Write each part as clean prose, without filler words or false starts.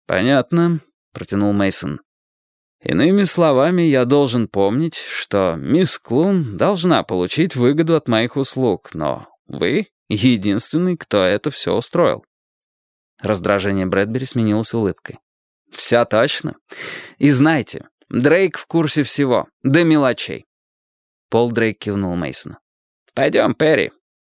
«Понятно», — протянул Мейсон. «Иными словами, я должен помнить, что мисс Клун должна получить выгоду от моих услуг, но вы — единственный, кто это все устроил». Раздражение Брэдбери сменилось улыбкой. «Все точно. И знайте, Дрейк в курсе всего, до мелочей». Пол Дрейк кивнул Мейсону. «Пойдем, Перри».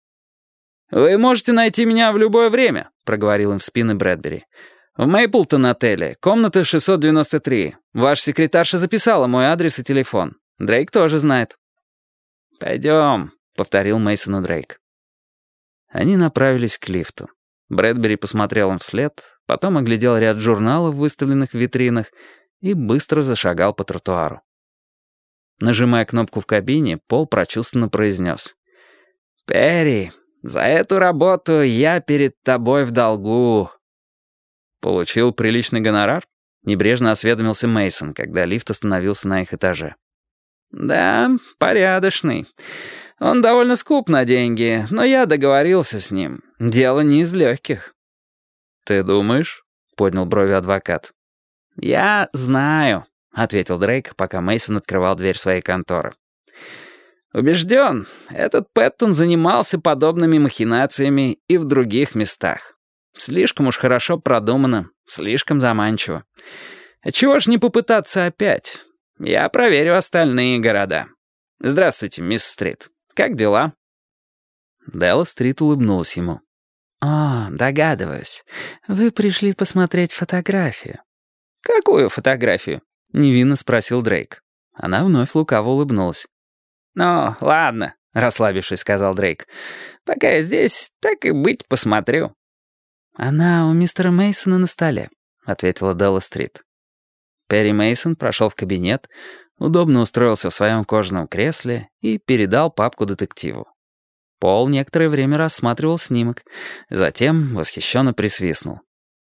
«Вы можете найти меня в любое время», — проговорил им в спину Брэдбери. «В Мейплтон-отеле, комната 693. Ваша секретарша записала мой адрес и телефон. Дрейк тоже знает». «Пойдем», — повторил Мейсону Дрейк. Они направились к лифту. Брэдбери посмотрел им вслед, потом оглядел ряд журналов, выставленных в витринах, и быстро зашагал по тротуару. Нажимая кнопку в кабине, Пол прочувствованно произнес: «Перри, за эту работу я перед тобой в долгу». «Получил приличный гонорар?» — небрежно осведомился Мейсон, когда лифт остановился на их этаже. «Да, порядочный. Он довольно скуп на деньги, но я договорился с ним. Дело не из легких». «Ты думаешь?» — поднял брови адвокат. «Я знаю», — ответил Дрейк, пока Мейсон открывал дверь своей конторы. «Убежден, этот Пэттон занимался подобными махинациями и в других местах. Слишком уж хорошо продумано, слишком заманчиво. Чего ж не попытаться опять? Я проверю остальные города. Здравствуйте, мисс Стрит. Как дела?» Делла Стрит улыбнулась ему. «О, догадываюсь. Вы пришли посмотреть фотографию». «Какую фотографию?» — невинно спросил Дрейк. Она вновь лукаво улыбнулась. «Ну, ладно», — расслабившись, сказал Дрейк. «Пока я здесь, так и быть, посмотрю». «Она у мистера Мейсона на столе», — ответила Делла Стрит. Перри Мейсон прошел в кабинет, удобно устроился в своем кожаном кресле и передал папку детективу. Пол некоторое время рассматривал снимок, затем восхищенно присвистнул.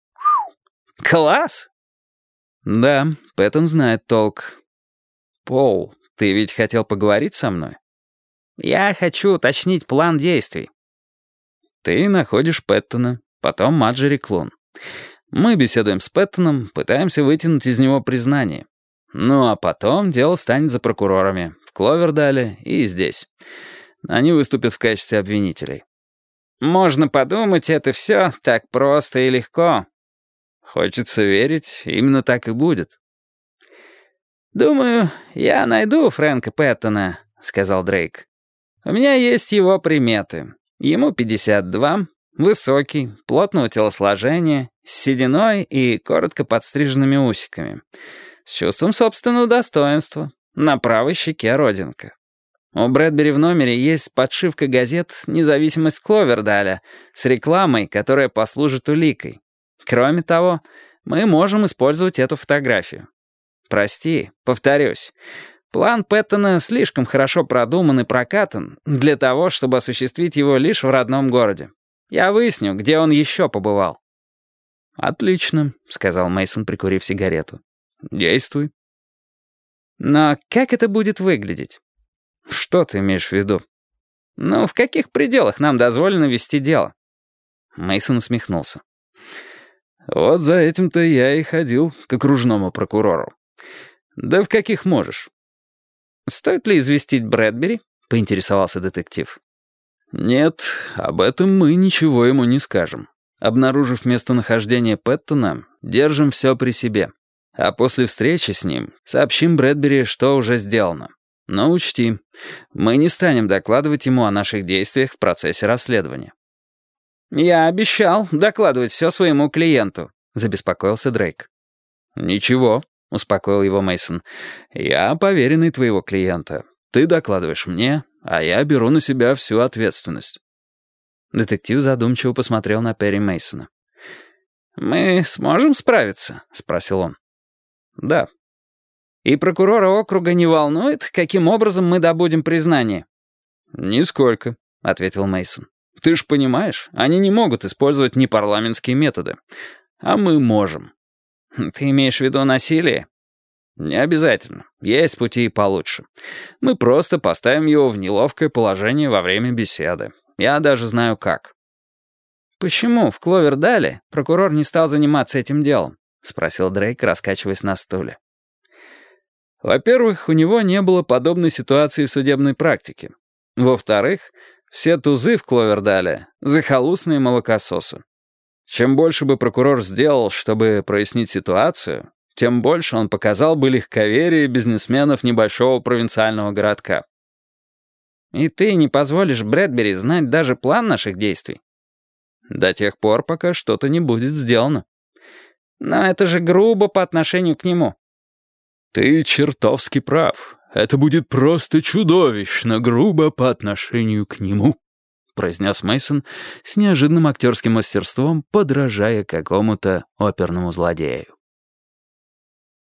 «Класс!» «Да, Пэттон знает толк». «Пол, ты ведь хотел поговорить со мной?» «Я хочу уточнить план действий». «Ты находишь Пэттона, потом Марджери Клун. Мы беседуем с Пэттоном, пытаемся вытянуть из него признание. Ну а потом дело станет за прокурорами, в Кловердале и здесь. Они выступят в качестве обвинителей». «Можно подумать, это все так просто и легко». «Хочется верить, именно так и будет». «Думаю, я найду Фрэнка Пэттона», — сказал Дрейк. «У меня есть его приметы. Ему 52, высокий, плотного телосложения, с сединой и коротко подстриженными усиками, с чувством собственного достоинства, на правой щеке родинка. У Брэдбери в номере есть подшивка газет «Независимость Кловердаля» с рекламой, которая послужит уликой. Кроме того, мы можем использовать эту фотографию. Прости, повторюсь, план Пэттона слишком хорошо продуман и прокатан для того, чтобы осуществить его лишь в родном городе. Я выясню, где он еще побывал». «Отлично», — сказал Мейсон, прикурив сигарету. «Действуй». «Но как это будет выглядеть?» «Что ты имеешь в виду?» «Ну, в каких пределах нам дозволено вести дело?» Мейсон усмехнулся. «Вот за этим-то я и ходил к окружному прокурору. Да в каких можешь?» «Стоит ли известить Брэдбери?» — поинтересовался детектив. «Нет, об этом мы ничего ему не скажем. Обнаружив местонахождение Пэттона, держим все при себе. А после встречи с ним сообщим Брэдбери, что уже сделано. Но учти, мы не станем докладывать ему о наших действиях в процессе расследования». «Я обещал докладывать все своему клиенту», — забеспокоился Дрейк. «Ничего», — успокоил его Мейсон. «Я поверенный твоего клиента. Ты докладываешь мне, а я беру на себя всю ответственность». Детектив задумчиво посмотрел на Перри Мейсона. «Мы сможем справиться?» — спросил он. «Да». «И прокурора округа не волнует, каким образом мы добудем признание?» «Нисколько», — ответил Мейсон. «Ты ж понимаешь, они не могут использовать непарламентские методы. А мы можем». «Ты имеешь в виду насилие?» «Не обязательно. Есть пути и получше. Мы просто поставим его в неловкое положение во время беседы. Я даже знаю как». «Почему в Кловердале прокурор не стал заниматься этим делом?» — спросил Дрейк, раскачиваясь на стуле. Во-первых, у него не было подобной ситуации в судебной практике. Во-вторых, все тузы в Кловердале — захолустные молокососы. Чем больше бы прокурор сделал, чтобы прояснить ситуацию, тем больше он показал бы легковерие бизнесменов небольшого провинциального городка. «И ты не позволишь Брэдбери знать даже план наших действий?» «До тех пор, пока что-то не будет сделано». «Но это же грубо по отношению к нему». «Ты чертовски прав. Это будет просто чудовищно грубо по отношению к нему», произнес Мейсон с неожиданным актерским мастерством, подражая какому-то оперному злодею.